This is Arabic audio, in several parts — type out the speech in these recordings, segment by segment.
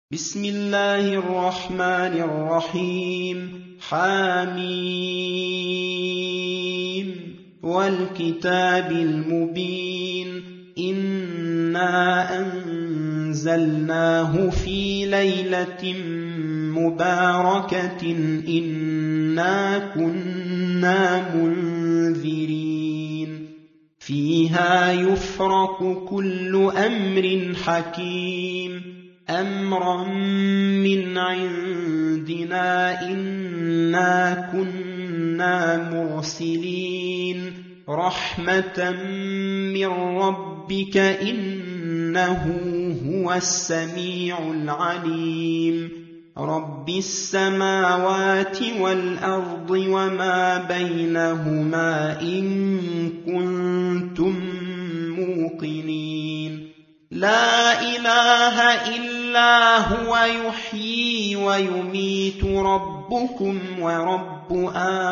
بسم الله الرحمن الرحيم حميم والكتاب المبين إنا أنزلناه في ليلة مباركة إنا كنا منذرين فيها يفرق كل أمر حكيم أمرا من عندنا إنا كنا مرسلين رحمة من ربك إنه هو السميع العليم رب السماوات والأرض وما بينهما إن كنتم موقنين لا إله إلا هو يحيي ويميت ربكم ورب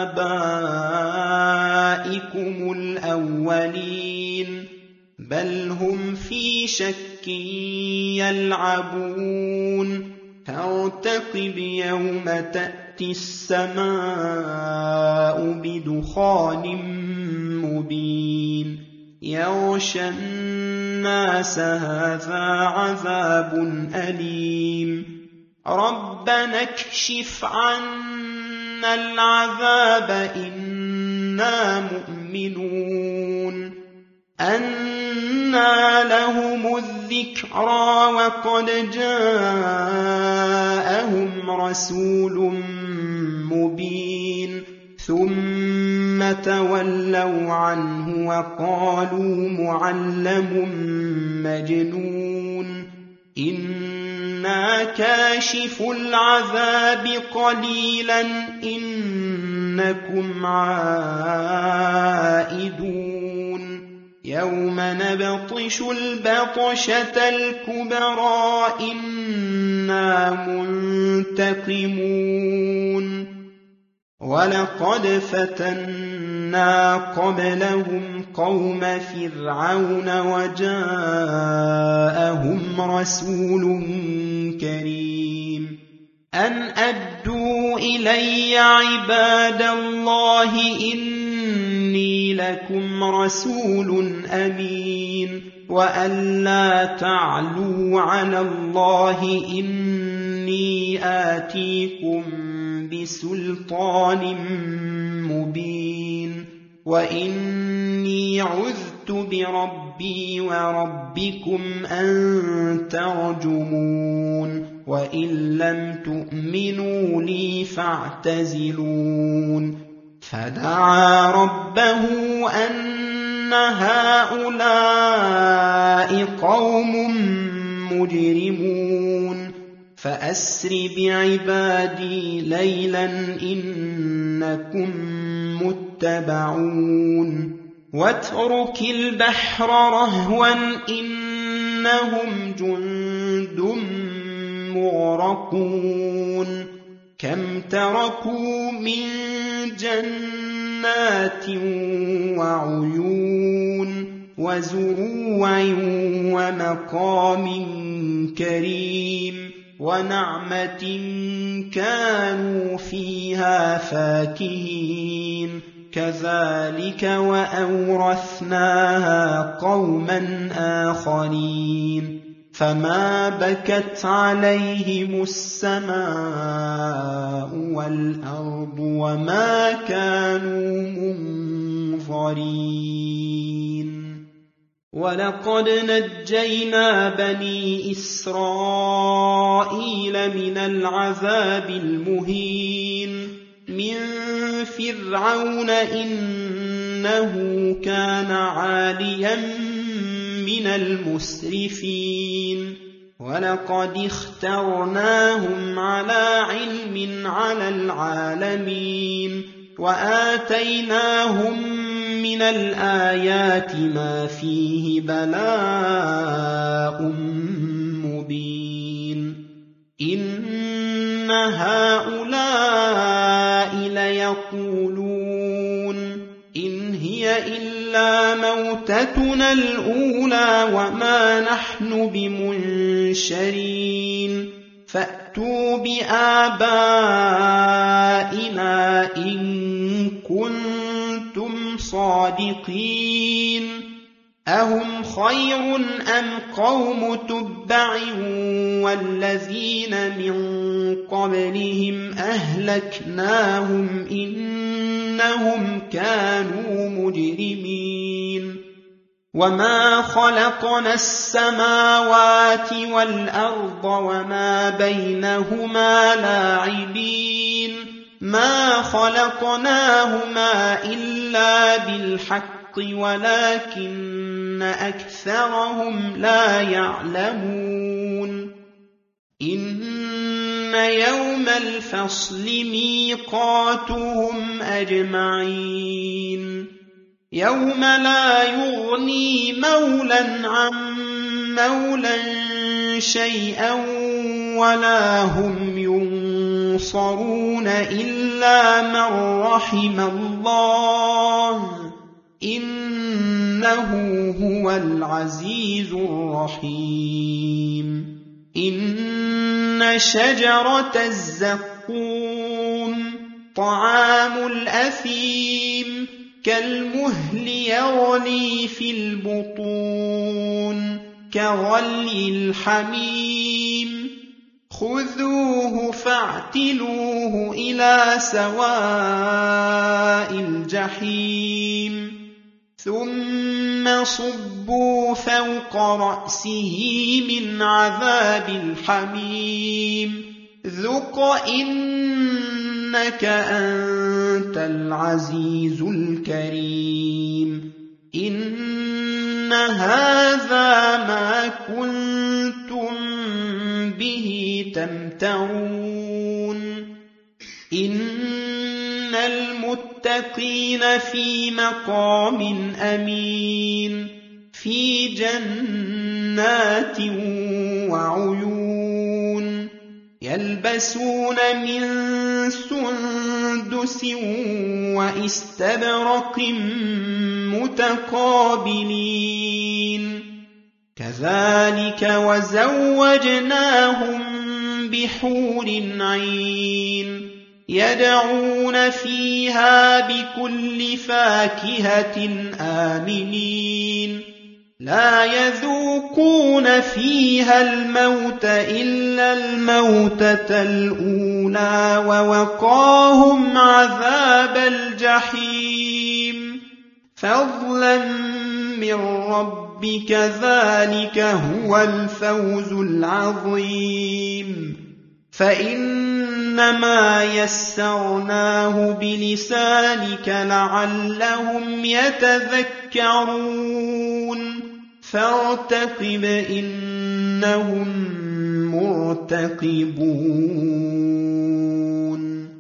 آبائكم الأولين بل هم في شك يلعبون فارتقب يوم تأتي السماء بدخان مبين يغشى الناس هذا عذاب أليم ربنا اكشف عنا العذاب إنا مؤمنون أنى لهم الذكرى وقد جاءهم رسول مبين ثم تولوا عنه وقالوا معلم مجنون إنا كاشف العذاب قليلا إنكم عائدون يوم نبطش البطشة الكبرى إنا منتقمون ولقد فتنا قبلهم قوم فرعون وجاءهم رسول كريم أن أدوا إلي عباد الله إني لكم رسول أمين وأن لا تعلوا على الله إني آتيكم بسلطان مبين وإني عذت بربي وربكم أن ترجمون وإن لم تؤمنوا لي فاعتزلون فدعا ربه أن هؤلاء قوم مجرمون فأسر بعبادي ليلا إنكم متبعون واترك البحر رهوا إنهم جند مغرقون كم تركوا من جنات وعيون وزروع ومقام كريم ونعمة كانوا فيها فاكهين كذلك وأورثناها قوما آخرين فما بكت عليهم السماء والأرض وما كانوا منظرين ولقد نجينا بني إسرائيل من العذاب المهين من فرعون إنه كان عاليا من المسرفين ولقد اخترناهم على علم على العالمين وآتيناهم من الآيات ما فيه بلاء مبين إن هؤلاء ليقولون إن هي إلا موتتنا الأولى وما نحن بمنشرين فأتوا بآبائنا إن كنتم صادقين أهم خير أم قوم تبع والذين من قبلهم أهلكناهم إنهم كانوا مجرمين وما خلقنا السماوات والأرض وما بينهما لاعبين ما خلقناهما إلا بالحق ولكن أكثرهم لا يعلمون إن يوم الفصل ميقاتهم أجمعين يوم لا يغني مولا عن مولا شيئا ولا هم ينصرون إلا من رحم الله إنه هو العزيز الرحيم إن شجرة الزقوم طعام الأثيم كالمهل يغلي في البطون كغلي الحميم خذوه فاعتلوه إلى سواء الجحيم ثم صبوا فوق رأسه من عذاب الحميم ذق إنك أنت العزيز الكريم إن هذا ما كنتم به تمترون إن المتقين في مقام أمين في جنات وعيون يلبسون من سندس واستبرق متقابلين كذلك وزوجناهم بحور عين يدعون فيها بكل فاكهة آمنين لا يذوقون فيها الموت إلا الموتة الأولى ووقاهم عذاب الجحيم فضلا من ربك ذلك هو الفوز العظيم فإنما يسرناه بلسانك لعلهم يتذكرون فارتقب إنهم مرتقبون